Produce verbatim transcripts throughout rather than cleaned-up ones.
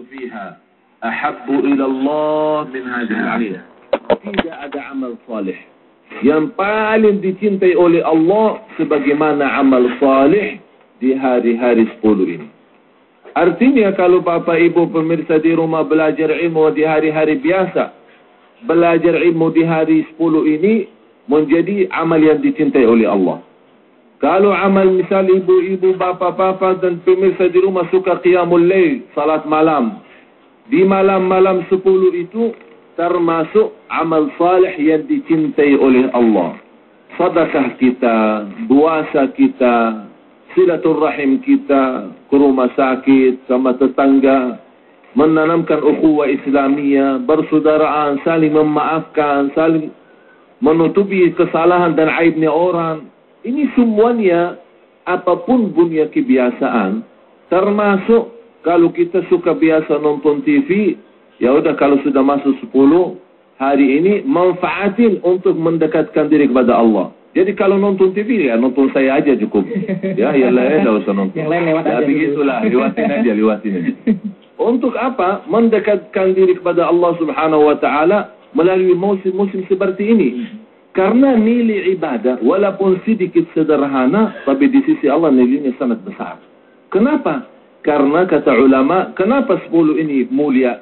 fiha ahabbu ila Allah min hadhihi al-'amal. Tidak ada amal salih yang paling dicintai oleh Allah sebagaimana amal salih di hari-hari sepuluh ini. Artinya kalau Bapak Ibu pemirsa di rumah belajar ilmu di hari-hari biasa, belajar ilmu di hari sepuluh ini menjadi amal yang dicintai oleh Allah. Kalau amal misal ibu-ibu, bapak-bapak dan pemirsa di rumah suka qiyamul lail, salat malam, di malam-malam sepuluh itu termasuk amal salih yang dicintai oleh Allah. Sedekah kita, puasa kita, silaturahim kita, ke rumah sakit, sama tetangga, menanamkan ukhuwah Islamiyah, bersaudaraan, saling memaafkan, saling menutupi kesalahan dan aibnya orang. Ini semuanya, apapun punya kebiasaan, termasuk kalau kita suka biasa nonton T V, ya udah kalau sudah masuk sepuluh hari ini manfaatin untuk mendekatkan diri kepada Allah. Jadi kalau nonton T V ya nonton saya aja cukup. Ya, ya lah, ya usah nonton. Yang lain lewat ya, aja. begitulah, lewatin aja, lewatin aja. Untuk apa? Mendekatkan diri kepada Allah Subhanahu wa taala melalui musim-musim seperti ini. Karena nilai ibadah walaupun sedikit sederhana, tapi di sisi Allah nilainya sangat besar. Kenapa? Karena kata ulama, kenapa sepuluh ini mulia?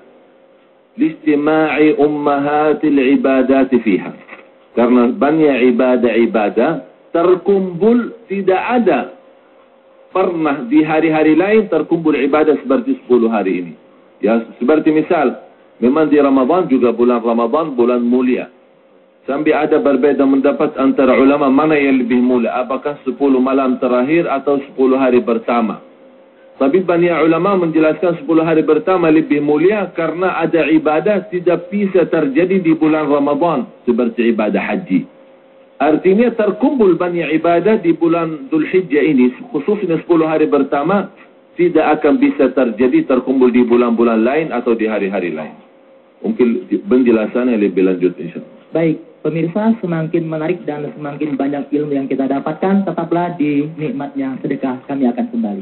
Listima'i ummahatil ibadati fiha. Karena banyak ibadah-ibadah terkumpul, tidak ada pernah di hari-hari lain terkumpul ibadah seperti sepuluh hari ini. Ya, seperti misal, memang di Ramadan juga bulan Ramadan bulan mulia. Sampai ada berbeda mendapat antara ulama mana yang lebih mulia, apakah sepuluh malam terakhir atau sepuluh hari pertama. Tapi banyak ulama menjelaskan sepuluh hari pertama lebih mulia karena ada ibadah tidak bisa terjadi di bulan Ramadan seperti ibadah haji. Artinya terkumpul banyak ibadah di bulan Dzulhijjah ini, khususnya sepuluh hari pertama, tidak akan bisa terjadi terkumpul di bulan-bulan lain atau di hari-hari lain. Mungkin penjelasannya lebih lanjut insyaAllah. Baik, pemirsa, semakin menarik dan semakin banyak ilmu yang kita dapatkan, tetaplah di nikmatnya sedekah. Kami akan kembali.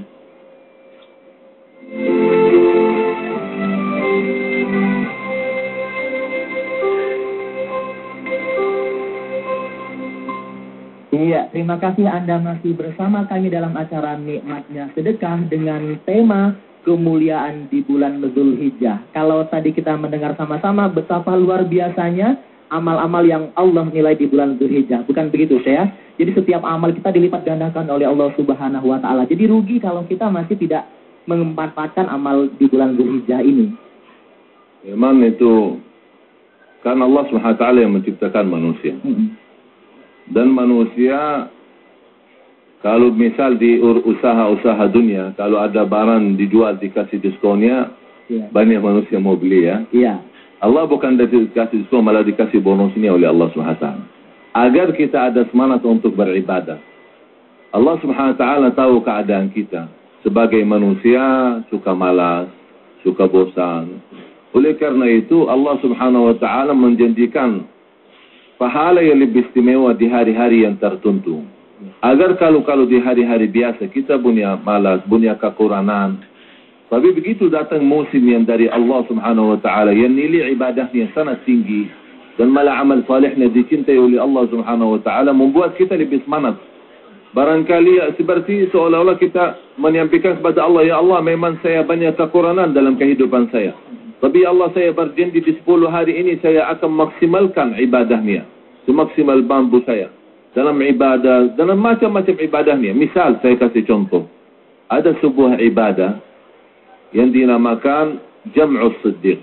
Iya, terima kasih Anda masih bersama kami dalam acara Nikmatnya Sedekah dengan tema kemuliaan di bulan Dzulhijjah. Kalau tadi kita mendengar sama-sama betapa luar biasanya amal-amal yang Allah nilai di bulan Dzulhijjah. Bukan begitu, saya? Jadi setiap amal kita dilipat gandakan oleh Allah Subhanahu wa taala. Jadi rugi kalau kita masih tidak memanfaatkan amal di bulan Dzulhijjah ini. Memang itu kan Allah Subhanahu wa taala yang menciptakan manusia. Hmm. Dan manusia kalau misal di usaha-usaha dunia, kalau ada barang dijual dikasih diskonnya, ya, banyak manusia mau beli ya. Iya. Allah bukan dikasih diskon, malah dikasih bonusnya oleh Allah Subhanahu wa taala. Agar kita ada semangat untuk beribadah. Allah Subhanahu wa taala tahu keadaan kita. Sebagai manusia suka malas, suka bosan. Oleh karena itu Allah Subhanahu wa taala menjanjikan pahala yang lebih istimewa di hari-hari yang tertentu. Agar kalau-kalau di hari-hari biasa kita punya malas, punya kekurangan. Tapi begitu datang musim yang dari Allah Subhanahu wa taala yang nilai ibadahnya sangat tinggi dan malah amal salihnya dicintai oleh Allah Subhanahu wa taala, membuat kita lebih semangat. Barangkali seperti seolah-olah kita menyampaikan kepada Allah, ya Allah memang saya banyak kekurangan dalam kehidupan saya. Tapi Allah saya berjanji di sepuluh hari ini saya akan maksimalkan ibadahnya. Semaksimal mampu saya. Dalam ibadah, dalam macam-macam ibadahnya. Misal saya kasih contoh. Ada sebuah ibadah yang dinamakan Jam'us Siddiq.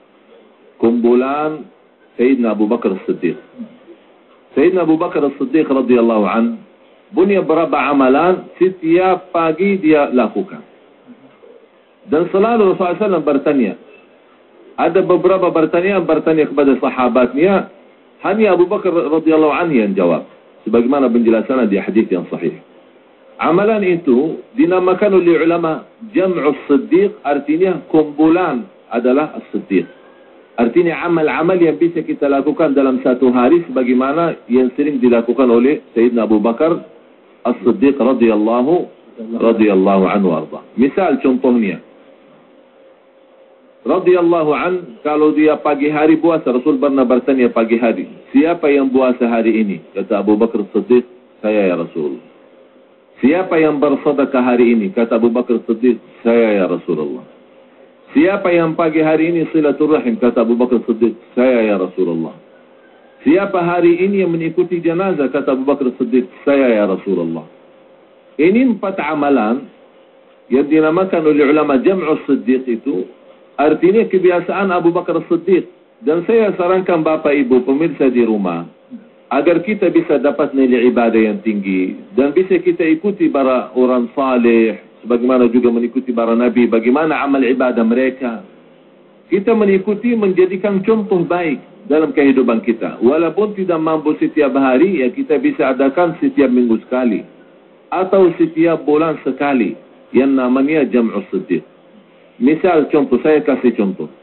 Kumpulan Sayyidina Abu Bakar As-Siddiq. Sayyidina Abu Bakar As-Siddiq radhiyallahu anhu punya beberapa amalan setiap pagi dia lakukan. Dan selalu Rasulullah shallallahu alaihi wasallam bertanya. Ada beberapa pertanyaan bertanya kepada sahabatnya, hanya Abu Bakar radhiyallahu anhu yang jawab. Sebagaimana penjelasan di hadis yang sahih. Amalan itu dinamakan oleh ulama Jam'us Siddiq, artinya kumpulan adalah As-Siddiq. Artinya amal-amal yang bisa kita lakukan dalam satu hari sebagaimana yang sering dilakukan oleh Sayyidina Abu Bakar As-Siddiq radhiyallahu radhiyallahu anhu arda. Misal contohnya, radhiyallahu an, kalau dia pagi hari puasa, Rasul pernah bertanya pagi hari, siapa yang puasa hari ini? Kata Abu Bakar Siddiq, saya ya Rasul. Siapa yang bersedekah hari ini? Kata Abu Bakar Siddiq, saya ya Rasulullah. Siapa yang pagi hari ini silaturahim? Kata Abu Bakar Siddiq, saya ya Rasulullah. Siapa hari ini yang mengikuti jenazah? Kata Abu Bakar Siddiq, saya ya Rasulullah. Ini empat amalan yang dinamakan oleh ulama Jam'us Siddiq itu, artinya kebiasaan Abu Bakar Siddiq. Dan saya sarankan Bapak Ibu pemirsa di rumah, agar kita bisa dapat nilai ibadah yang tinggi dan bisa kita ikuti para orang saleh, sebagaimana juga mengikuti para nabi, bagaimana amal ibadah mereka. Kita mengikuti, menjadikan contoh baik dalam kehidupan kita. Walaupun tidak mampu setiap hari, ya kita bisa adakan setiap minggu sekali atau setiap bulan sekali, yang namanya Jam'us Siddiq. Misal contoh, saya kasih contoh.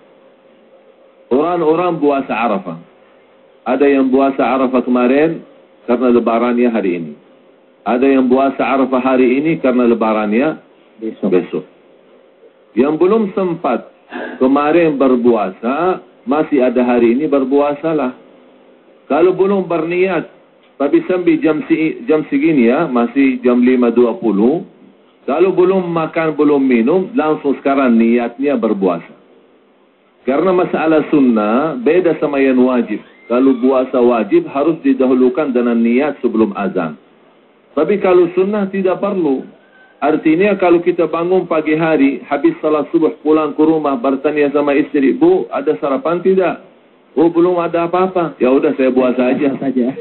Orang-orang puasa Arafah. Ada yang puasa Arafah kemarin karena lebarannya hari ini. Ada yang puasa Arafah hari ini karena lebarannya besok. besok. Yang belum sempat kemarin berpuasa, masih ada hari ini berpuasalah. Kalau belum berniat, tapi sampai jam, si, jam segini ya, masih jam lima dua puluh. Kalau belum makan, belum minum, langsung sekarang niatnya berpuasa. Karena masalah sunnah beda sama yang wajib. Kalau puasa wajib harus didahulukan dengan niat sebelum azan. Tapi kalau sunnah tidak perlu. Artinya kalau kita bangun pagi hari, habis salat subuh pulang ke rumah, bertanya sama istri, Bu, ada sarapan tidak? Oh, belum ada apa-apa. Ya udah saya puasa aja.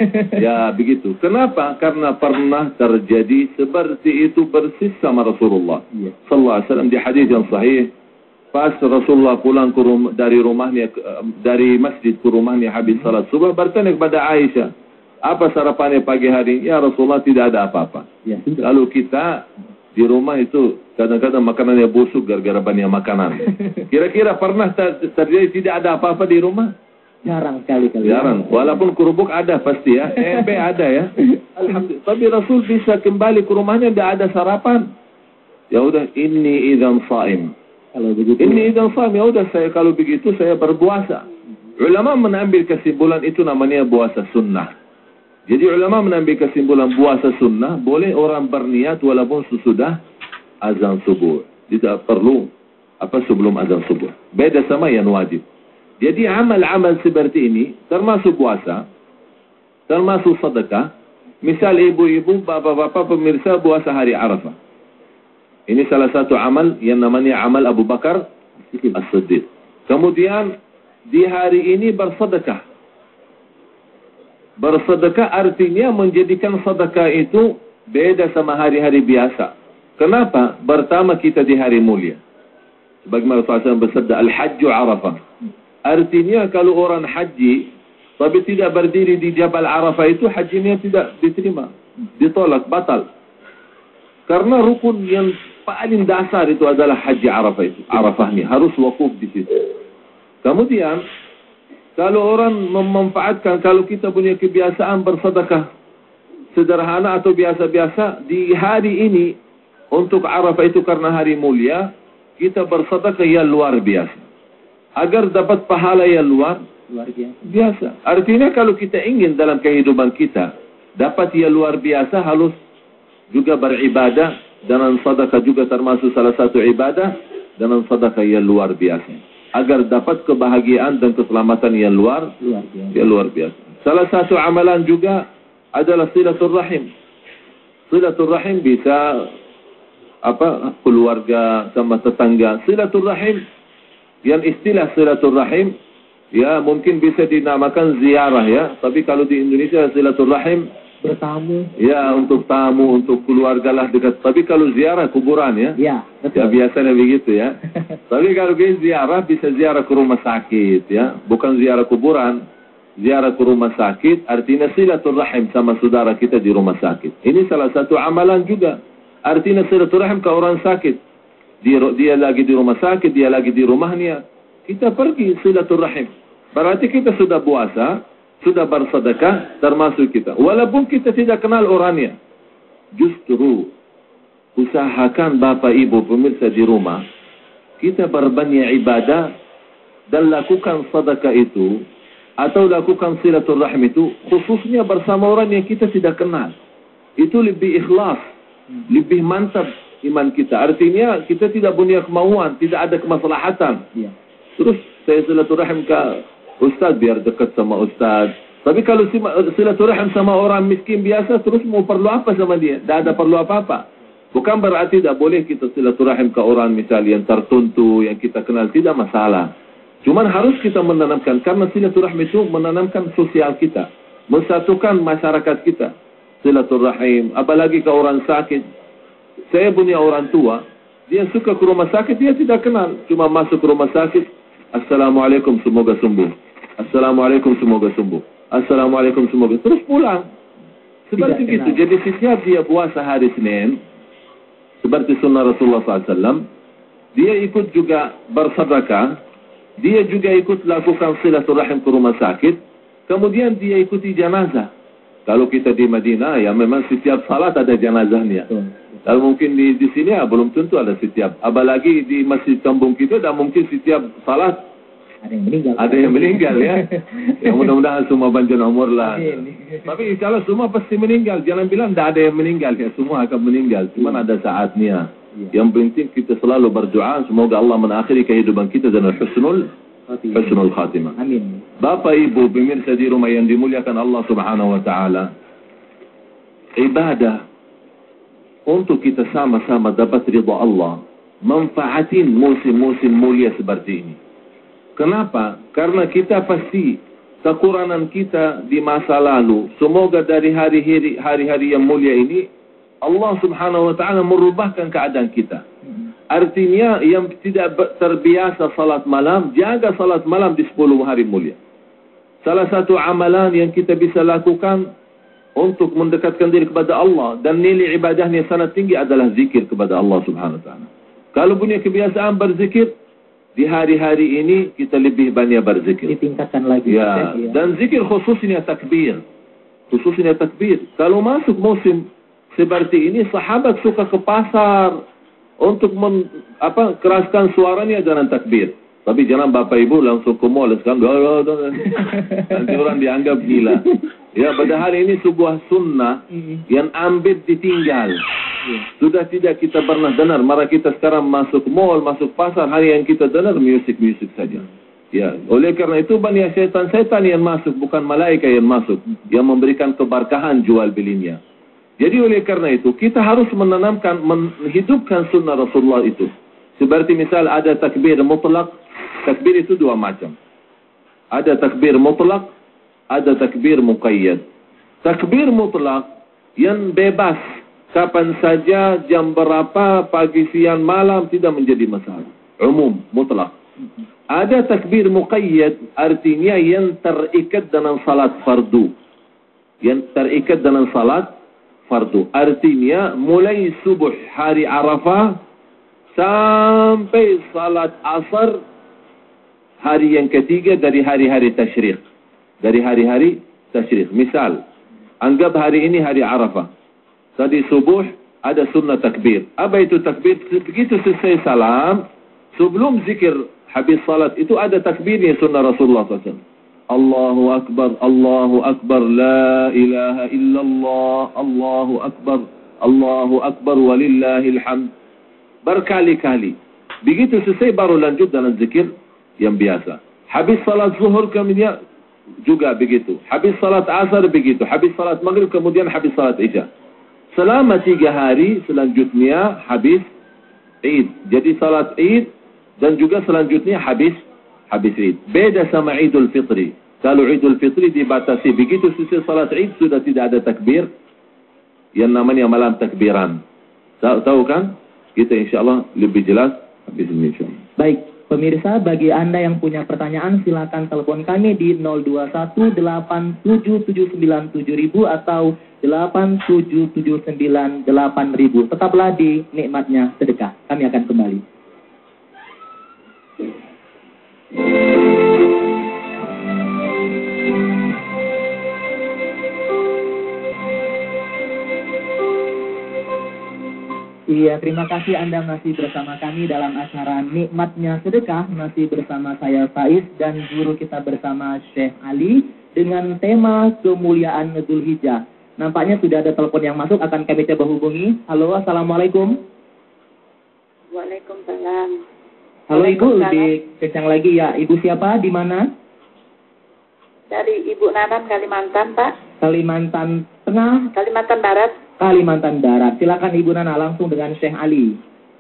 Ya begitu. Kenapa? Karena pernah terjadi seperti itu persis sama Rasulullah sallallahu alaihi wasallam di hadis yang sahih. Pas Rasulullah pulang ke rumah, dari rumahnya dari masjid ke rumahnya habis salat subuh, bertanya kepada Aisyah, apa sarapannya pagi hari? Ya Rasulullah, tidak ada apa-apa. Ya, lalu kita di rumah itu kadang-kadang makanannya busuk gara-gara banyak makanan. Kira-kira pernah ter terjadi tidak ada apa-apa di rumah? Jarang sekali kali. Jarang. Walaupun kerupuk ada pasti ya, tempe ada ya. Alhamdulillah. Tapi Rasul bisa kembali ke rumahnya tidak ada sarapan. Ya udah, ini idzan shaim. Kalau begitu, ini idzan shaim, ya udah saya kalau begitu saya berpuasa. Ulama mengambil kesimpulan itu namanya puasa sunnah. Jadi ulama mengambil kesimpulan puasa sunnah boleh orang berniat walaupun sesudah azan subuh. Tidak perlu apa sebelum azan subuh. Beda sama yang wajib. Jadi amal-amal seperti ini termasuk puasa, termasuk sedekah. Misal ibu-ibu, bapak-bapak pemirsa puasa hari Arafah. Ini salah satu amal yang namanya amal Abu Bakar As-Siddiq. Kemudian di hari ini bersedekah. Bersedekah artinya menjadikan sedekah itu beda sama hari-hari biasa. Kenapa? Pertama kita di hari mulia. Sebagaimana Rasulullah bersabda, Al-Hajju Arafah. Artinya kalau orang haji tapi tidak berdiri di Jabal Arafah itu hajinya tidak diterima, ditolak, batal. Karena rukun yang paling dasar itu adalah haji Arafah itu. Arafah ini harus wakuf di situ. Kemudian kalau orang memanfaatkan, kalau kita punya kebiasaan bersedekah sederhana atau biasa-biasa di hari ini untuk Arafah itu karena hari mulia, kita bersedekah yang luar biasa. Agar dapat pahala yang luar, luar biasa. Artinya kalau kita ingin dalam kehidupan kita dapat yang luar biasa, harus juga beribadah, dan sedekah juga termasuk salah satu ibadah, dan sedekah yang luar biasa. Agar dapat kebahagiaan dan keselamatan yang luar, luar biasa. Yang luar biasa. Salah satu amalan juga adalah silaturrahim. Silaturrahim bisa apa keluarga sama tetangga. Silaturrahim, yang istilah silaturrahim ya mungkin bisa dinamakan ziarah ya, tapi kalau di Indonesia silaturrahim bertamu. Ya, untuk tamu, untuk keluarga lah dekat. Tapi kalau ziarah kuburan ya. Ya, betul. Ya biasanya begitu ya. Tapi kalau kita ziarah bisa ziarah ke rumah sakit ya, bukan ziarah kuburan. Ziarah ke rumah sakit artinya silaturahim sama saudara kita di rumah sakit. Ini salah satu amalan juga. Artinya silaturahim ke orang sakit. Dia, dia lagi di rumah sakit, dia lagi di rumahnya. Kita pergi silaturahim. Berarti kita sudah puasa, sudah bersedekah, termasuk kita. Walaupun kita tidak kenal orangnya. Justru usahakan Bapak Ibu pemirsa di rumah, kita berbanyak ibadah dan lakukan sedekah itu atau lakukan silaturahim itu khususnya bersama orang yang kita tidak kenal. Itu lebih ikhlas, lebih mantap iman kita. Artinya kita tidak punya kemauan, tidak ada kemaslahatan. Ya. Terus saya silaturahim ke ustaz biar dekat sama ustaz. Tapi kalau silaturahim sama orang miskin biasa, terus mau perlu apa sama dia? Tidak ada perlu apa-apa. Bukan berarti tidak boleh kita silaturahim ke orang misalnya yang tertentu, yang kita kenal, tidak masalah. Cuman harus kita menanamkan, karena silaturahim itu menanamkan sosial kita, mensatukan masyarakat kita. Silaturahim, apalagi ke orang sakit. Saya punya orang tua, dia suka ke rumah sakit, dia tidak kenal. Cuma masuk ke rumah sakit, Assalamualaikum, semoga sembuh. Assalamualaikum, semoga sembuh. Assalamualaikum, semoga. Terus pulang. Seperti itu. Jadi setiap dia puasa hari Senin, seperti sunnah Rasulullah shallallahu alaihi wasallam, dia ikut juga bersedekah, dia juga ikut lakukan silaturahim ke rumah sakit, kemudian dia ikuti jenazah. Kalau kita di Madinah, ya memang setiap salat ada jenazahnya. Kalau mungkin di, di sini ya belum tentu ada setiap. Apalagi di masjid kampung kita, dan mungkin setiap salat ada yang meninggal. Ada yang meninggal ya. Ya mudah-mudahan semua panjang umur lah. Tapi insya Allah semua pasti meninggal. Jangan bilang tidak ada yang meninggal, ya semua akan meninggal. Cuma ada saatnya. Yang penting kita selalu berdoa, semoga Allah mengakhiri kehidupan kita dengan husnul husnul khatimah. Amin. Bapak Ibu pemirsa di rumah yang dimuliakan Allah Subhanahu wa taala, ibadah untuk kita sama-sama dapat ridha Allah, manfaatin musim-musim mulia seperti ini. Kenapa? Karena kita pasti kekurangan kita di masa lalu. Semoga dari hari-hari hari-hari yang mulia ini Allah Subhanahu wa taala merubahkan keadaan kita. Artinya yang tidak terbiasa salat malam, jaga salat malam di sepuluh hari mulia. Salah satu amalan yang kita bisa lakukan untuk mendekatkan diri kepada Allah dan nilai ibadahnya sangat tinggi adalah zikir kepada Allah Subhanahu wa taala. Kalau punya kebiasaan berzikir, di hari-hari ini kita lebih banyak berzikir. Ditingkatkan lagi. Ya, ya. Dan zikir khususnya takbir. Khususnya takbir. Kalau masuk musim seperti ini, sahabat suka ke pasar untuk men, apa, keraskan suaranya dengan takbir. Tapi jangan Bapak Ibu langsung ke mall sekarang. Nanti orang dianggap gila. Ya, padahal ini sebuah sunnah yang ambil ditinggal. Sudah tidak kita pernah dengar. Mara kita sekarang masuk mall, masuk pasar, hari yang kita dengar musik-musik saja. Ya, oleh karena itu banyak setan-setan yang masuk, bukan malaikat yang masuk, yang memberikan keberkahan jual belinya. Jadi oleh karena itu kita harus menanamkan, menghidupkan sunnah Rasulullah itu. Seperti misal ada takbir mutlak. Takbir itu dua macam. Ada takbir mutlak, ada takbir muqayyad. Takbir mutlak yang bebas, kapan saja, jam berapa, pagi, siang, malam, tidak menjadi masalah. Umum, mutlak. Ada takbir muqayyad, artinya yang terikat dengan salat fardu. Yang terikat dengan salat fardu. Artinya mulai subuh hari Arafah sampai salat asar hari yang ketiga dari hari-hari tasyrik. Dari hari-hari tasyrik. Misal, anggap hari ini hari Arafah. Tadi subuh ada sunnah takbir. Apa itu takbir? Begitu selesai salam, sebelum zikir habis salat itu ada takbirnya sunnah Rasulullah shallallahu alaihi wasallam. Allahu Akbar, Allahu Akbar, la ilaha illallah, Allahu Akbar, Allahu Akbar, walillahil hamd. Berkali-kali. Begitu selesai baru lanjut dalam zikir yang biasa. Habis salat zuhur kemudian juga begitu. Habis salat asar begitu. Habis salat maghrib kemudian habis salat isya. Selama tiga hari selanjutnya habis Id. Jadi salat Id dan juga selanjutnya habis habis Id. Beda sama Idul Fitri. Kalau Idul Fitri dibatasi begitu selesai salat Id sudah tidak ada takbir yang namanya malam takbiran. Tahu, tahu kan? Kita insyaAllah lebih jelas habis ini insyaAllah. Baik. Pemirsa, bagi Anda yang punya pertanyaan, silakan telepon kami di nol dua satu delapan tujuh tujuh sembilan tujuh ribu atau delapan tujuh tujuh sembilan delapan ribu. Tetaplah di nikmatnya sedekah. Kami akan kembali. Iya, terima kasih Anda masih bersama kami dalam acara Nikmatnya Sedekah. Masih bersama saya Faiz dan guru kita bersama Syekh Ali dengan tema kemuliaan Dzulhijjah. Nampaknya sudah ada telepon yang masuk, akan kami coba hubungi. Halo, Assalamualaikum. Waalaikumsalam. Halo Ibu, lebih kencang lagi ya. Ibu siapa? Di mana? Dari Ibu Nanan, Kalimantan, Pak. Kalimantan Tengah, Kalimantan Barat. Kalimantan Barat. Silakan Ibu Nana langsung dengan Syekh Ali.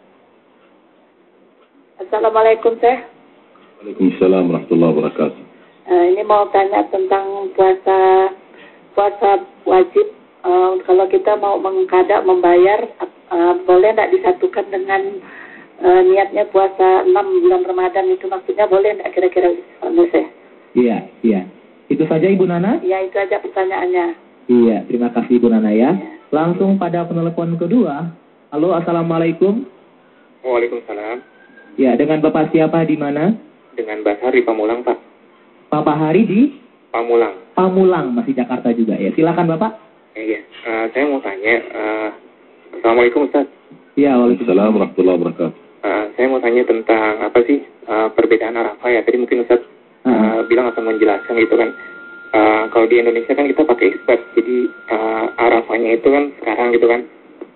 Assalamualaikum, Syekh. Waalaikumsalam warahmatullahi wabarakatuh. Uh, ini mau tanya tentang puasa puasa wajib. Uh, kalau kita mau mengkada membayar, uh, boleh tidak disatukan dengan uh, niatnya puasa enam bulan Ramadan itu, maksudnya boleh tidak kira-kira, Syekh? Iya, iya. Itu saja Ibu Nana? Iya, itu aja pertanyaannya. Iya, terima kasih Ibu Nana ya. Langsung pada penelpon kedua. Halo, Assalamualaikum. Waalaikumsalam. Ya, dengan Bapak siapa di mana? Dengan Basar di Pamulang, Pak. Bapak Hari di? Pamulang. Pamulang, masih Jakarta juga ya. Silakan Bapak. Eh, iya, uh, saya mau tanya. Uh, Assalamualaikum, Ustaz. Iya, waalaikumsalam warahmatullahi wabarakatuh. Uh, saya mau tanya tentang apa sih uh, perbedaan Arafah ya. Tadi mungkin Ustaz uh, uh, bilang akan menjelaskan gitu kan. Uh, kalau di Indonesia kan kita pakai expert, jadi uh, Arafahnya itu kan sekarang gitu kan.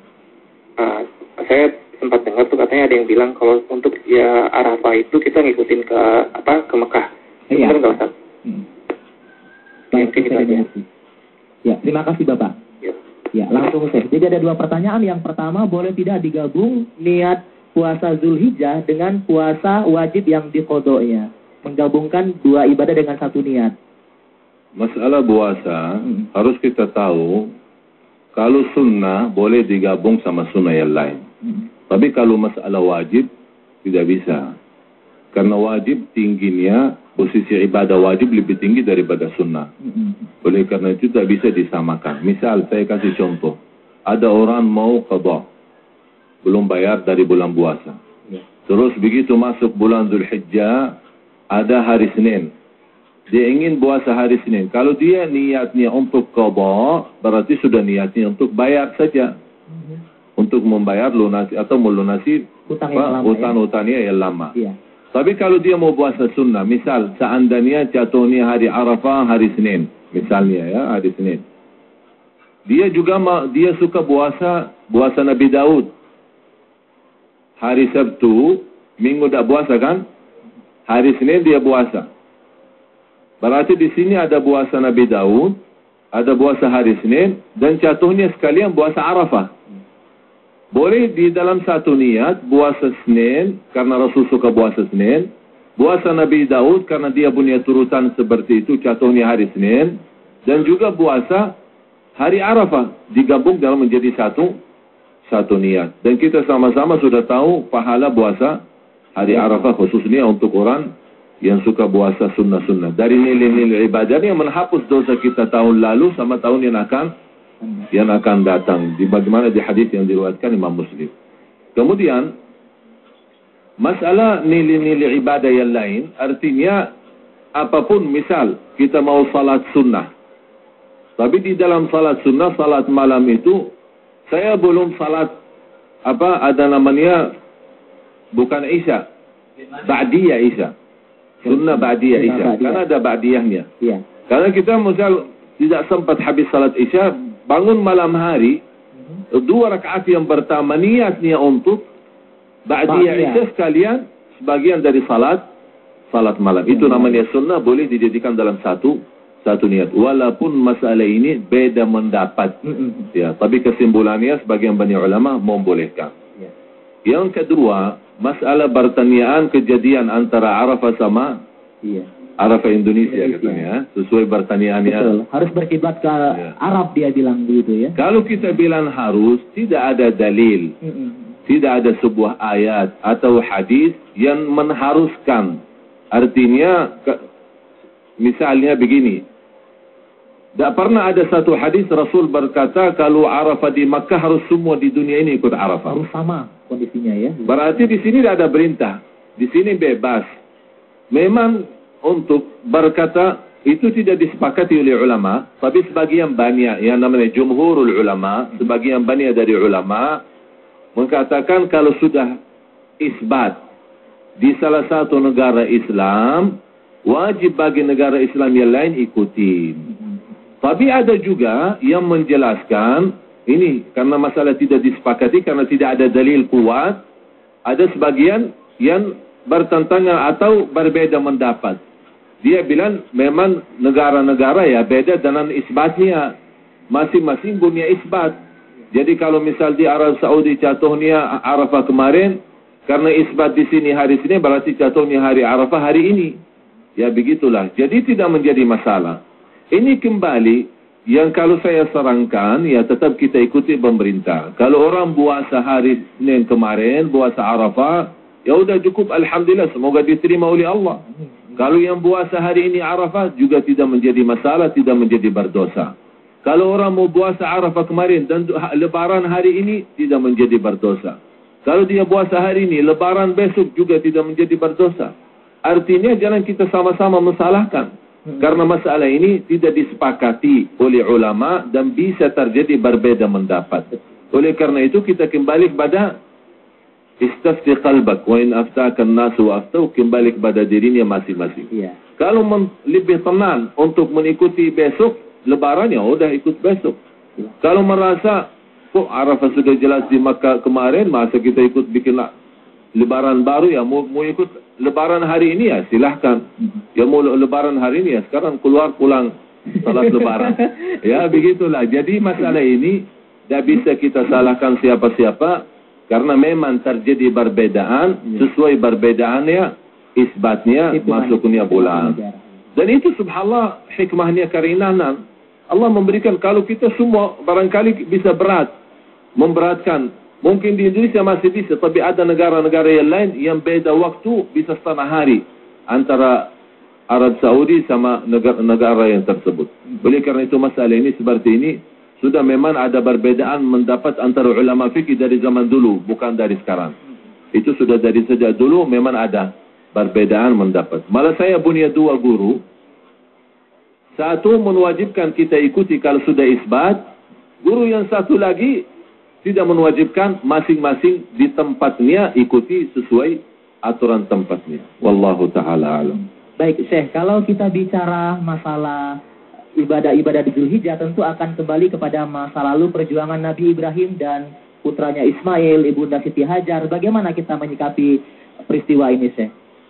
Uh, saya sempat dengar tuh katanya ada yang bilang kalau untuk ya Arafah itu kita ngikutin ke apa ke Mekah. Iya. Benar nggak Ustaz? Hmm. Baik, mungkin itu aja. Ya, terima kasih Bapak. Ya. Ya, langsung saya. Jadi ada dua pertanyaan. Yang pertama, boleh tidak digabung niat puasa Dzulhijjah dengan puasa wajib yang diqodoknya? Menggabungkan dua ibadah dengan satu niat. Masalah puasa, Hmm. harus kita tahu, kalau sunnah boleh digabung sama sunnah yang lain. Hmm. Tapi kalau masalah wajib, tidak bisa. Karena wajib tingginya, posisi ibadah wajib lebih tinggi daripada sunnah. Hmm. Oleh karena itu tak bisa disamakan. Misal, saya kasih contoh. Ada orang mau qadha, belum bayar dari bulan puasa. Ya. Terus begitu masuk bulan Dzulhijjah, ada hari Senin. Dia ingin puasa hari Senin. Kalau dia niatnya untuk qadha, berarti sudah niatnya untuk bayar saja. Hmm. Untuk membayar lunasi atau melunasi Hutang yang lama, hutang-hutangnya yang lama. Iya. Tapi kalau dia mau puasa sunnah, misal seandainya jatuhnya hari Arafah hari Senin, misalnya ya hari Senin. Dia juga ma- dia suka puasa puasa Nabi Daud. Hari Sabtu, Minggu tak puasa kan? Hari Senin dia puasa. Berarti di sini ada puasa Nabi Daud, ada puasa hari Senin, dan jatuhnya sekalian puasa Arafah. Boleh di dalam satu niat, puasa Senin, karena Rasul suka puasa Senin, puasa Nabi Daud, karena dia punya turutan seperti itu, jatuhnya hari Senin, dan juga puasa hari Arafah, digabung dalam menjadi satu, satu niat. Dan kita sama-sama sudah tahu pahala puasa hari Arafah, khususnya untuk orang yang suka puasa sunnah-sunnah. Dari nilai-nilai ibadah yang menghapus dosa kita tahun lalu sama tahun yang akan yang akan datang. Di bagaimana di hadis yang diriwayatkan Imam Muslim. Kemudian masalah nilai-nilai ibadah yang lain, artinya apapun, misal kita mau salat sunnah. Tapi di dalam salat sunnah, salat malam itu saya belum salat apa ada namanya bukan Isya, Ba'diyah Isya. Sunnah Ba'diyah Isya. Karena ada Ba'diyahnya. Iya. Karena kita misal tidak sempat habis salat Isya, bangun malam hari, uh-huh. dua rakaat yang pertama niatnya untuk Ba'diyah Isya sekalian sebagian dari salat salat malam. Uh-huh. Itu namanya sunnah, boleh dijadikan dalam satu satu niat. Walaupun masalah ini beda mendapat. Uh-huh. Ya, tapi kesimpulannya sebagian banyak ulama membolehkan. Yeah. Yang kedua, masalah pertanyaan kejadian antara Arafah sama iya. Arafah Indonesia, Indonesia katanya, sesuai pertanyaannya. Betul. Harus berkiblat ke ya. Arab, dia bilang begitu ya. Kalau kita bilang harus, tidak ada dalil, mm-mm. tidak ada sebuah ayat atau hadis yang mengharuskan. Artinya, ke, misalnya begini, tidak pernah ada satu hadis Rasul berkata kalau Arafah di Makkah harus semua di dunia ini ikut Arafah. Harus sama kondisinya ya. Berarti di sini tidak ada perintah. Di sini bebas. Memang untuk berkata itu tidak disepakati oleh ulama, tapi sebagian banyak yang namanya jumhurul ulama, sebagian banyak dari ulama mengatakan kalau sudah isbat di salah satu negara Islam, wajib bagi negara Islam yang lain ikuti. Tapi ada juga yang menjelaskan ini karena masalah tidak disepakati, karena tidak ada dalil kuat. Ada sebagian yang bertentangan atau berbeda pendapat. Dia bilang memang negara-negara ya beda dengan isbatnya. Masing-masing punya isbat. Jadi kalau misal di Arab Saudi jatuhnya Arafah kemarin, karena isbat di sini hari sini, berarti jatuhnya hari Arafah hari ini. Ya begitulah. Jadi tidak menjadi masalah. Ini kembali yang kalau saya sarankan, ya tetap kita ikuti pemerintah. Kalau orang puasa hari Senin kemarin, puasa Arafah, ya udah cukup, alhamdulillah, semoga diterima oleh Allah. Kalau yang puasa hari ini Arafah juga tidak menjadi masalah, tidak menjadi berdosa. Kalau orang mau puasa Arafah kemarin dan lebaran hari ini, tidak menjadi berdosa. Kalau dia puasa hari ini, lebaran besok juga tidak menjadi berdosa. Artinya jangan kita sama-sama mensalahkan. Hmm. Karena masalah ini tidak disepakati oleh ulama dan bisa terjadi berbeda pendapat. Oleh karena itu kita kembali kepada istafti qalbak wa in aftaka an-nasu wa aftau, kembali kepada dirinya masing-masing. Yeah. Kalau lebih tenang untuk mengikuti besok lebaran, ya udah ikut besok. Yeah. Kalau merasa kok Arafah sudah jelas di Makkah kemarin, masa kita ikut bikin lebaran baru, ya mau, mau ikut lebaran hari ini ya silahkan. Ya mau lebaran hari ini ya sekarang keluar pulang salat lebaran. Ya begitulah. Jadi masalah ini tidak bisa kita salahkan siapa-siapa, karena memang terjadi perbedaan, sesuai perbedaannya isbatnya masuknya bulan. Dan itu subhanallah hikmahnya keringanan. Allah memberikan, kalau kita semua barangkali bisa berat, memberatkan. Mungkin di Indonesia masih bisa, tapi ada negara-negara yang lain yang beda waktu bisa setengah hari antara Arab Saudi sama negara-negara yang tersebut. Oleh karena itu masalah ini seperti ini sudah memang ada perbedaan mendapat antara ulama fikih dari zaman dulu, bukan dari sekarang. Itu sudah dari sejak dulu memang ada perbedaan mendapat. Malah saya punya dua guru. Satu mewajibkan kita ikuti kalau sudah isbat. Guru yang satu lagi tidak mewajibkan, masing-masing di tempatnya ikuti sesuai aturan tempatnya. Wallahu ta'ala alam. Baik Syekh, kalau kita bicara masalah ibadah-ibadah di Zulhijjah, tentu akan kembali kepada masa lalu perjuangan Nabi Ibrahim dan putranya Ismail, ibunda Siti Hajar. Bagaimana kita menyikapi peristiwa ini Syekh?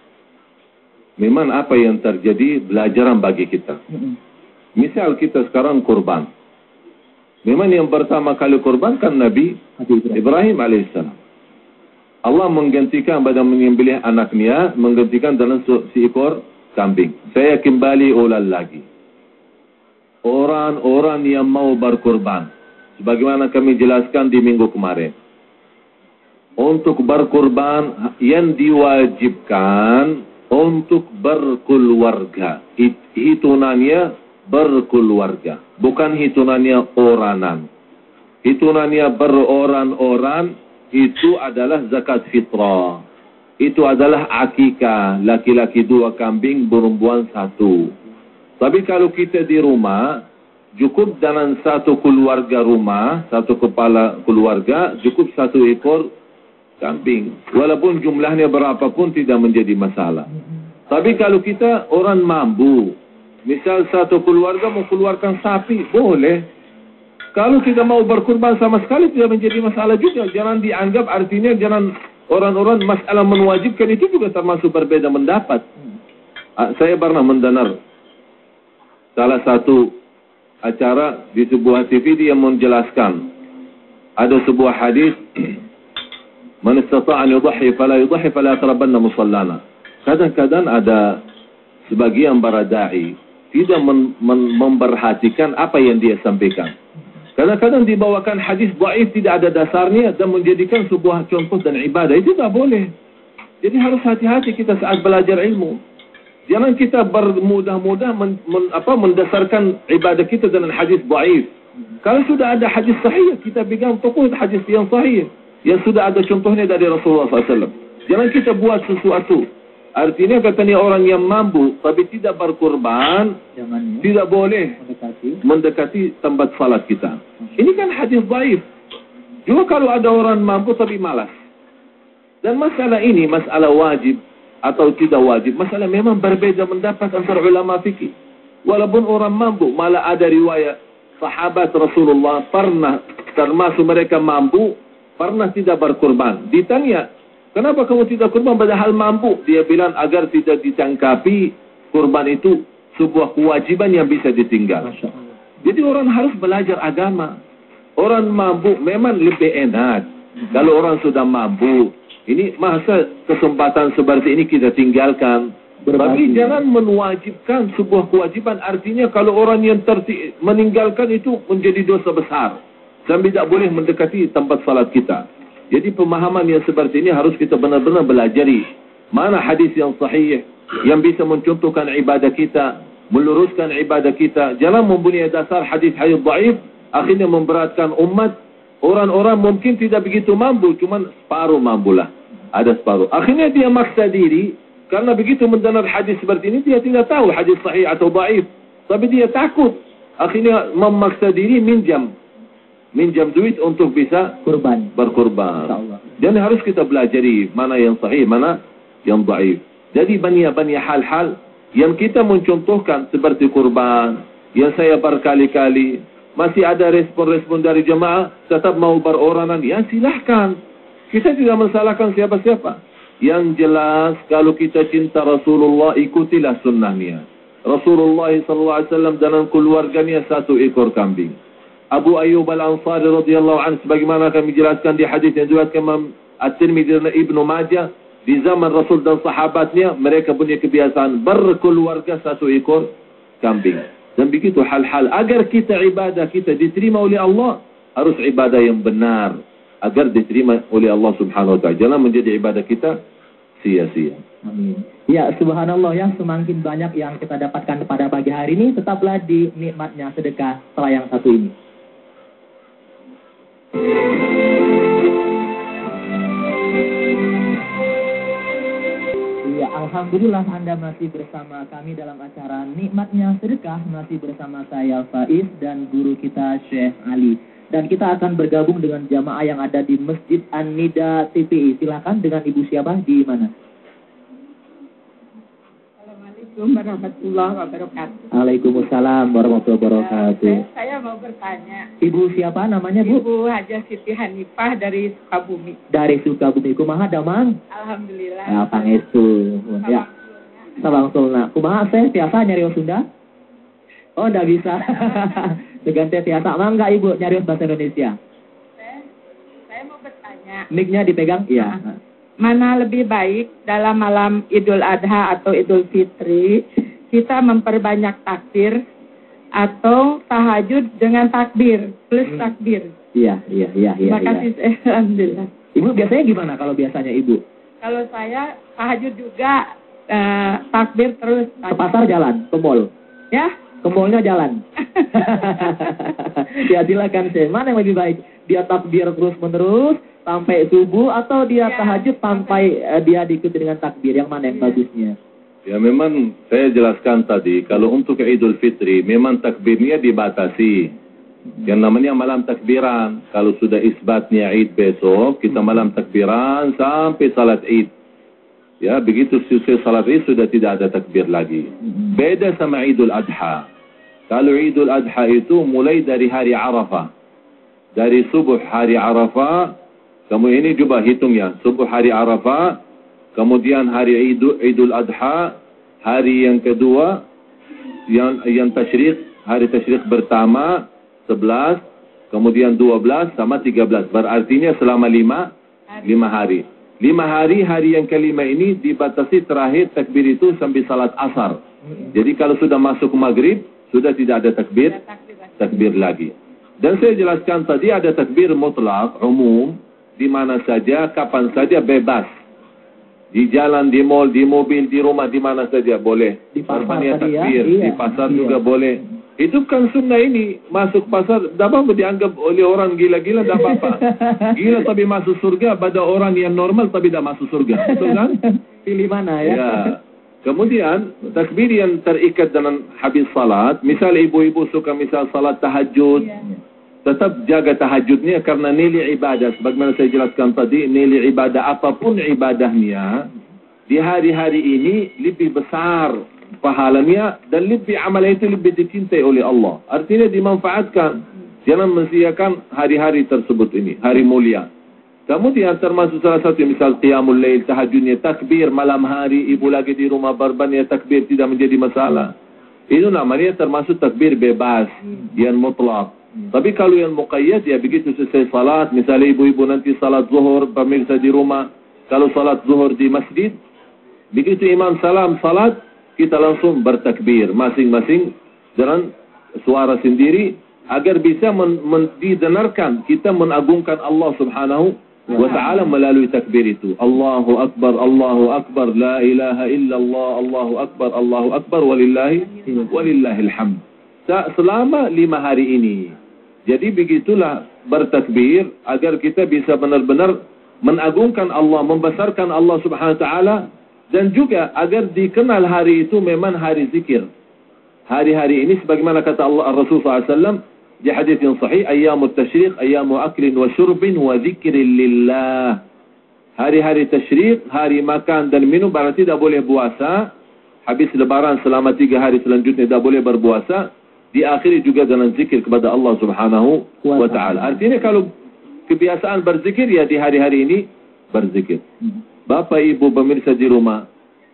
Memang apa yang terjadi pelajaran bagi kita. Mm-hmm. Misal kita sekarang kurban. Memang yang pertama kali kurban kan Nabi Ibrahim, Ibrahim alaihissalam. Allah menggantikan pada menyembelih anaknya, menggantikan dalam seekor kambing. Saya kembali ulang lagi. Orang-orang yang mau berkurban, sebagaimana kami jelaskan di minggu kemarin, untuk berkurban yang diwajibkan untuk berkeluarga. Hitunannya berkeluarga, bukan hitunannya oranan. Hitunannya beroran-oran itu adalah zakat fitrah. Itu adalah akikah, laki-laki dua kambing, perempuan satu. Tapi kalau kita di rumah, cukup dalam satu keluarga rumah, satu kepala keluarga, cukup satu ekor kambing. Walaupun jumlahnya berapapun tidak menjadi masalah. Tapi kalau kita orang mampu, misal satu keluarga mau keluarkan sapi, boleh. Kalau kita mau berkurban sama sekali tidak menjadi masalah juga. Jangan dianggap, artinya jangan orang-orang masalah mewajibkan itu juga termasuk berbeda pendapat. Saya pernah mendengar salah satu acara di sebuah T V dia menjelaskan. Ada sebuah hadis, "Man istata'a an yudhi fala yudhi fala yaqrabanna musallana." Kadang-kadang ada sebagian para dai tidak mem mem memperhatikan apa yang dia sampaikan. Kadang-kadang dibawakan hadis dhaif tidak ada dasarnya dan menjadikan sebuah contoh dan ibadah. Itu tidak boleh. Jadi harus hati-hati kita saat belajar ilmu. Jangan kita bermudah-mudah men, men, apa, mendasarkan ibadah kita dengan hadis dhaif. Kalau sudah ada hadis sahih, kita pegang tokoh hadis yang sahih, yang sudah ada contohnya dari Rasulullah sallallahu alaihi wasallam. Jangan kita buat sesuatu. Artinya katanya orang yang mampu tapi tidak berkurban, jangan, ya, tidak boleh mendekati, mendekati tempat salat kita. Ini kan hadis dhaif. Juga kalau ada orang mampu tapi malas. Dan masalah ini, masalah wajib atau tidak wajib, masalah memang berbeza pendapat antara ulama fikih. Walaupun orang mampu, malah ada riwayat sahabat Rasulullah pernah, termasuk mereka mampu, pernah tidak berkurban. Ditanya, kenapa kamu tidak kurban padahal mampu? Dia bilang agar tidak ditangkapi kurban itu sebuah kewajiban yang bisa ditinggal. Jadi orang harus belajar agama. Orang mampu memang lebih enak. Kalau orang sudah mampu, ini masa kesempatan seperti ini kita tinggalkan. Tapi jangan menwajibkan sebuah kewajiban. Artinya kalau orang yang terti meninggalkan itu menjadi dosa besar. Dan tidak boleh mendekati tempat salat kita. Jadi pemahaman yang seperti ini harus kita benar-benar belajari. Mana hadis yang sahih, yang bisa mencontohkan ibadah kita, meluruskan ibadah kita. Jangan mempunyai dasar hadis-hadis dhaif, akhirnya memberatkan umat. Orang-orang mungkin tidak begitu mampu, cuma separuh mampulah. Ada separuh. Akhirnya dia maksa diri. Karena begitu mendengar hadis seperti ini, dia tidak tahu hadis sahih atau dhaif. Tapi dia takut. Akhirnya memaksa diri minjam. Minjam duit untuk bisa kurban, berkurban. Dan harus kita belajari mana yang sahih, mana yang dhaif. Jadi banyak-banyak hal-hal yang kita mencontohkan seperti kurban, yang saya berkali-kali, masih ada respon-respon dari jemaah, tetap mau berorangan, ya silahkan. Kita tidak mensalahkan siapa-siapa. Yang jelas, kalau kita cinta Rasulullah, ikutilah sunnahnya. Rasulullah sallallahu alaihi wasallam dan keluarganya satu ekor kambing. Abu Ayyub Al-Ansari radhiyallahu anhu, sebagaimana kami jelaskan di hadis yang diriwayatkan Imam At-Tirmidzi dan Ibnu Majah, di zaman Rasul dan sahabatnya, mereka punya kebiasaan berkeluarga satu ekor kambing. Dan begitu hal-hal agar kita ibadah kita diterima oleh Allah, harus ibadah yang benar agar diterima oleh Allah Subhanahu wa taala. Jangan menjadi ibadah kita sia-sia. Amin. Ya, subhanallah ya, semakin banyak yang kita dapatkan pada pagi hari ini, tetaplah di nikmatnya sedekah setelah yang satu ini. Ya, alhamdulillah Anda masih bersama kami dalam acara Nikmatnya Sedekah, masih bersama saya Faiz dan guru kita Syekh Ali. Dan kita akan bergabung dengan jamaah yang ada di Masjid An-Nida T P I. Silakan dengan Ibu siapa di mana? Assalamualaikum warahmatullahi wabarakatuh. Waalaikumsalam warahmatullahi wabarakatuh. Saya, saya mau bertanya. Ibu siapa namanya, Bu? Ibu Hajah Siti Hanifah dari Sukabumi. Dari Sukabumi. Kumaha damang? Alhamdulillah. Ya, pangestu. Ya. Sabang Sulna. Kumaha saya biasa nyari Sunda? Oh, enggak bisa. Dengan teh biasa. Mangga Ibu nyari bahasa Indonesia. Saya, saya mau bertanya. Mic-nya dipegang? Iya. Nah, mana lebih baik dalam malam Idul Adha atau Idul Fitri kita memperbanyak takbir atau tahajud dengan takbir plus takbir? Iya, iya, iya, iya. Terima kasih. Ya. Alhamdulillah. Ibu biasanya gimana kalau biasanya Ibu? Kalau saya tahajud juga eh, takbir terus. Ke pasar jalan, ke mall. Ya? Ke mallnya jalan. Ya silakan sih. Mana yang lebih baik? Dia takbir terus menerus sampai subuh atau dia ya, tahajud sampai uh, dia diikuti dengan takbir? Yang mana yang ya. bagusnya? Ya memang saya jelaskan tadi, kalau untuk Idul Fitri memang takbirnya dibatasi. Hmm. Yang namanya malam takbiran. Kalau sudah isbatnya Id besok, kita malam takbiran sampai salat Id. Ya, begitu selesai salat Id sudah tidak ada takbir lagi. Hmm. Beda sama Idul Adha. Kalau Idul Adha itu mulai dari hari Arafah. Dari subuh hari Arafah, kamu ini coba hitung ya. Subuh hari Arafah, kemudian hari Idul, Idul Adha, hari yang kedua, yang yang tasyrik, hari tasyrik pertama, sebelas, kemudian dua belas, sama tiga belas. Berartinya selama lima, lima hari. Lima hari, hari yang kelima ini dibatasi terakhir takbir itu sampai salat asar. Jadi kalau sudah masuk maghrib, sudah tidak ada takbir, takbir lagi. Dan saya jelaskan tadi ada takbir mutlak, umum, di mana saja, kapan saja, bebas. Di jalan, di mall, di mobil, di rumah, di mana saja boleh. Di pasar tadi takbir, ya? Iya. Di pasar iya. juga boleh. Itu kan sunnah ini. Masuk pasar, dapat dianggap oleh orang gila-gila, tidak apa-apa. Gila tapi masuk surga, pada orang yang normal tapi tidak masuk surga. Betul kan? Pilih mana ya? Ya. Kemudian, takbir yang terikat dengan habis salat, misal ibu-ibu suka misal salat tahajud, yeah. tetap jaga tahajudnya karena nilai ibadah. Sebagaimana saya jelaskan tadi, nilai ibadah apapun ibadahnya, di hari-hari ini lebih besar pahalanya dan lebih amal itu lebih dicintai oleh Allah. Artinya dimanfaatkan. Jangan mensia-siakan hari-hari tersebut ini, hari mulia. Kemudian termasuk salah satu misal qiyamul lail, tahajudnya, takbir malam hari, ibu lagi di rumah berban ya takbir tidak menjadi masalah. Itu namanya termasuk takbir bebas, yang mutlak. Tapi kalau yang muqayyad ya begitu selesai salat, misalnya ibu-ibu nanti salat zuhur, pemirsa di rumah, kalau salat zuhur di masjid, begitu imam salam salat, kita langsung bertakbir masing-masing dengan suara sendiri agar bisa men, men, didengarkan kita mengagungkan Allah Subhanahu wa ta'ala melalui takbir itu. Allahu Akbar, Allahu Akbar, la ilaha illallah, Allahu Akbar, Allahu Akbar, walillahi walillahil hamd. Selama lima hari ini. Jadi begitulah bertakbir agar kita bisa benar-benar menagungkan Allah, membesarkan Allah Subhanahu wa ta'ala, dan juga agar dikenal hari itu memang hari zikir. Hari-hari ini sebagaimana kata Allah Rasul sallallahu alaihi wasallam di hadis yang sahih, ayyamut tasyriq ayyamu aklin wa syurbin wa zikrin lillah. Hari-hari tasyriq, hari makan dan minum, berarti tidak boleh puasa. Habis lebaran selama tiga hari selanjutnya tidak boleh berpuasa. Diakhiri juga dengan zikir kepada Allah Subhanahu wa ta'ala. Artinya kalau kebiasaan berzikir ya di hari-hari ini berzikir. Bapak ibu pemirsa di rumah,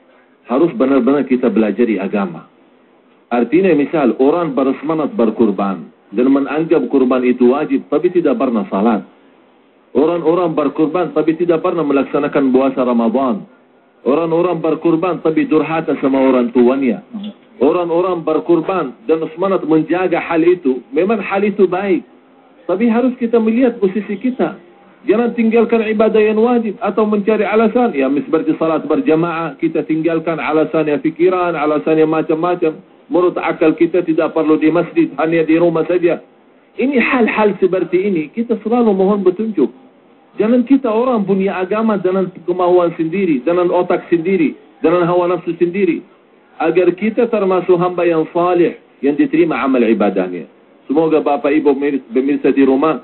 harus benar-benar kita belajari agama. Artinya misal orang bersemangat berkurban dan menganggap kurban itu wajib tapi tidak pernah salat. Orang-orang berkurban tapi tidak pernah melaksanakan puasa Ramadan. Orang-orang berkurban tapi durhaka sama orang tuanya. Orang-orang berkurban dan semangat menjaga hal itu. Memang hal itu baik. Tapi harus kita melihat posisi kita. Jangan tinggalkan ibadah yang wajib atau mencari alasan. Ya seperti salat berjamaah, kita tinggalkan alasannya fikiran, alasannya macam-macam. Menurut akal kita tidak perlu di masjid, hanya di rumah saja. Ini hal-hal seperti ini, kita selalu mohon petunjuk. Jangan kita orang punya agama dengan kemauan sendiri, dengan otak sendiri, dengan hawa nafsu sendiri. Agar kita termasuk hamba yang salih, yang diterima amal ibadahnya. Semoga Bapak Ibu pemirsa di rumah,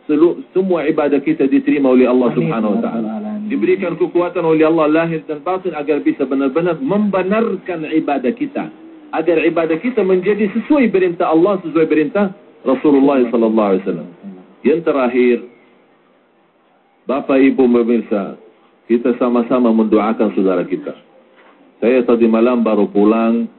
semua ibadah kita diterima oleh Allah Subhanahu wa ta'ala. Diberikan kekuatan oleh Allah lahir dan batin agar bisa benar-benar membenarkan ibadah kita. Agar ibadah kita menjadi sesuai perintah Allah, sesuai perintah Rasulullah sallallahu alaihi wasallam. Yang terakhir, Bapak Ibu pemirsa, kita sama-sama mendoakan saudara kita. Saya tadi malam baru pulang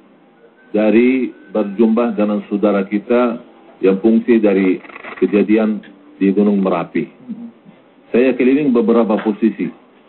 dari berjumpa dengan saudara kita yang fungsi dari kejadian di Gunung Merapi. Saya keliling beberapa posisi.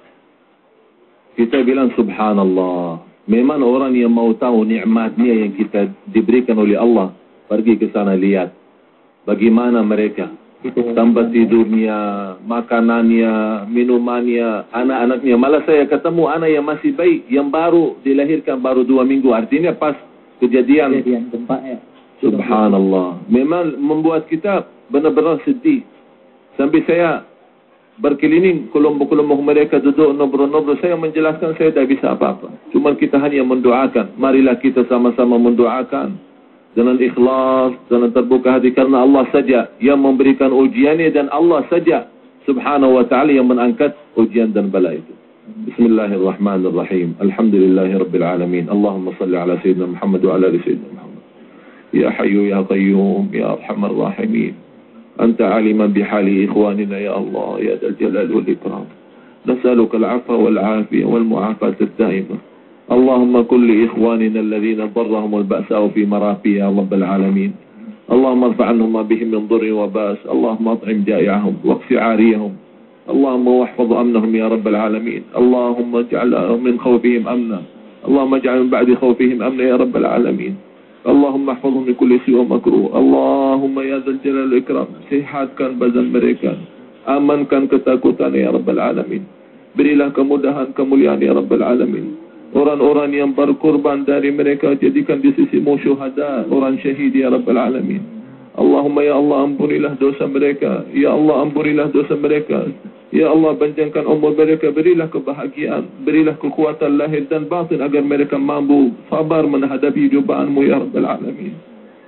Kita bilang subhanallah. Memang orang yang mau tahu nikmatnya yang kita diberikan oleh Allah, pergi ke sana lihat bagaimana mereka tempat tidurnya, makanannya, minumannya, anak-anaknya. Malah saya ketemu anak yang masih bayi, yang baru dilahirkan baru dua minggu. Artinya pas kejadian, kejadian gempa ya. Subhanallah. Memang membuat kita benar-benar sedih. Sampai saya berkeliling kelompok-kelompok mereka duduk ngobrol-ngobrol, saya menjelaskan saya tidak bisa apa-apa. Cuma kita hanya mendoakan. Marilah kita sama-sama mendoakan dengan ikhlas, dengan terbuka hati, karena Allah saja yang memberikan ujiannya dan Allah saja Subhanahu wa ta'ala yang mengangkat ujian dan bala itu. Bismillahirrahmanirrahim. Alhamdulillahirabbil alamin. Allahumma salli ala sayyidina Muhammad wa ala ali sayyidina Muhammad. Ya Hayyu ya Qayyum ya Arhamar Rahimin. أنت عالما بحال إخواننا يا الله يا ذا الجلال والإكرام. نسألك العفو والعافية والمعافاة الدائمة. اللهم كن لإخواننا الذين ضرهم البأساء في مرافي يا رب العالمين. اللهم ارفع عنهم ما بهم من ضر وباس. اللهم اطعم جائعهم واكف عاريهم. اللهم واحفظ أمنهم يا رب العالمين. اللهم اجعل من خوفهم أمنا. اللهم اجعل من بعد خوفهم أمنا يا رب العالمين. Allahumma hafazhum min kulli su'in wa makruh. Allahumma ya dzal jalal wal ikram, sehatkan badan mereka, amankan ketakutan ya rabbal alamin. Berilah kemudahan, kemuliaan ya rabbal alamin. Orang-orang yang berkorban dari mereka jadikan di sisimu syuhada, orang syahid ya rabbal alamin. Allahumma ya Allah ampunilah dosa mereka, ya Allah ampunilah dosa mereka. Ya Allah, panjangkan umur mereka, berilah kebahagiaan, berilah kekuatan lahir dan batin agar mereka mampu sabar menghadapi cobaan-Mu ya Rabbal Alamin.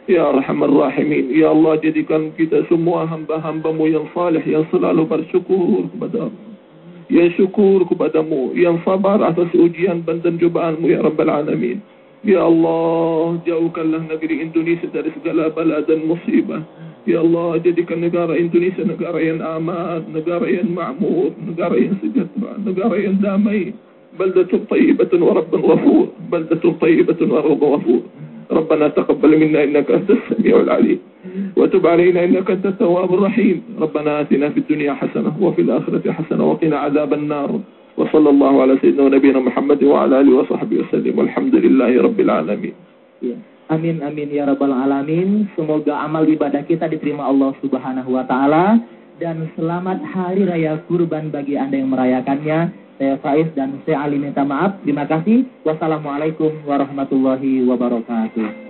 Ya Arhamar Rahimin. Ya Allah, jadikan kita semua hamba-hambamu yang salih, yang selalu bersyukur kepadamu, yang syukur kepadamu, yang sabar atas ujian dan cobaanmu ya Rabbal Alamin. Ya Allah, jauhkanlah negeri Indonesia dari segala bala dan musibah. Ya Allah, jadikan negara Indonesia negara yang aman, negara yang makmur, negara yang sejahtera, negara yang damai. Baldatun tayyibatun wa rabbun ghafur. Baldatun tayyibatun wa rabbun ghafur. ربنا تقبل منا إنك أنت السميع العليم وتب علينا إنك أنت التواب الرحيم ربنا آتنا في الدنيا حسنة وفي الآخرة حسنة وقنا عذاب النار وصلى الله على سيدنا ونبينا محمد وعلى آله وصحبه وسلم والحمد لله رب العالمين. Amin amin ya rabbal alamin. Semoga amal ibadah kita diterima Allah Subhanahu wa taala dan selamat hari raya kurban bagi Anda yang merayakannya. Saya Faiz dan saya Ali minta maaf. Terima kasih. Wassalamualaikum warahmatullahi wabarakatuh.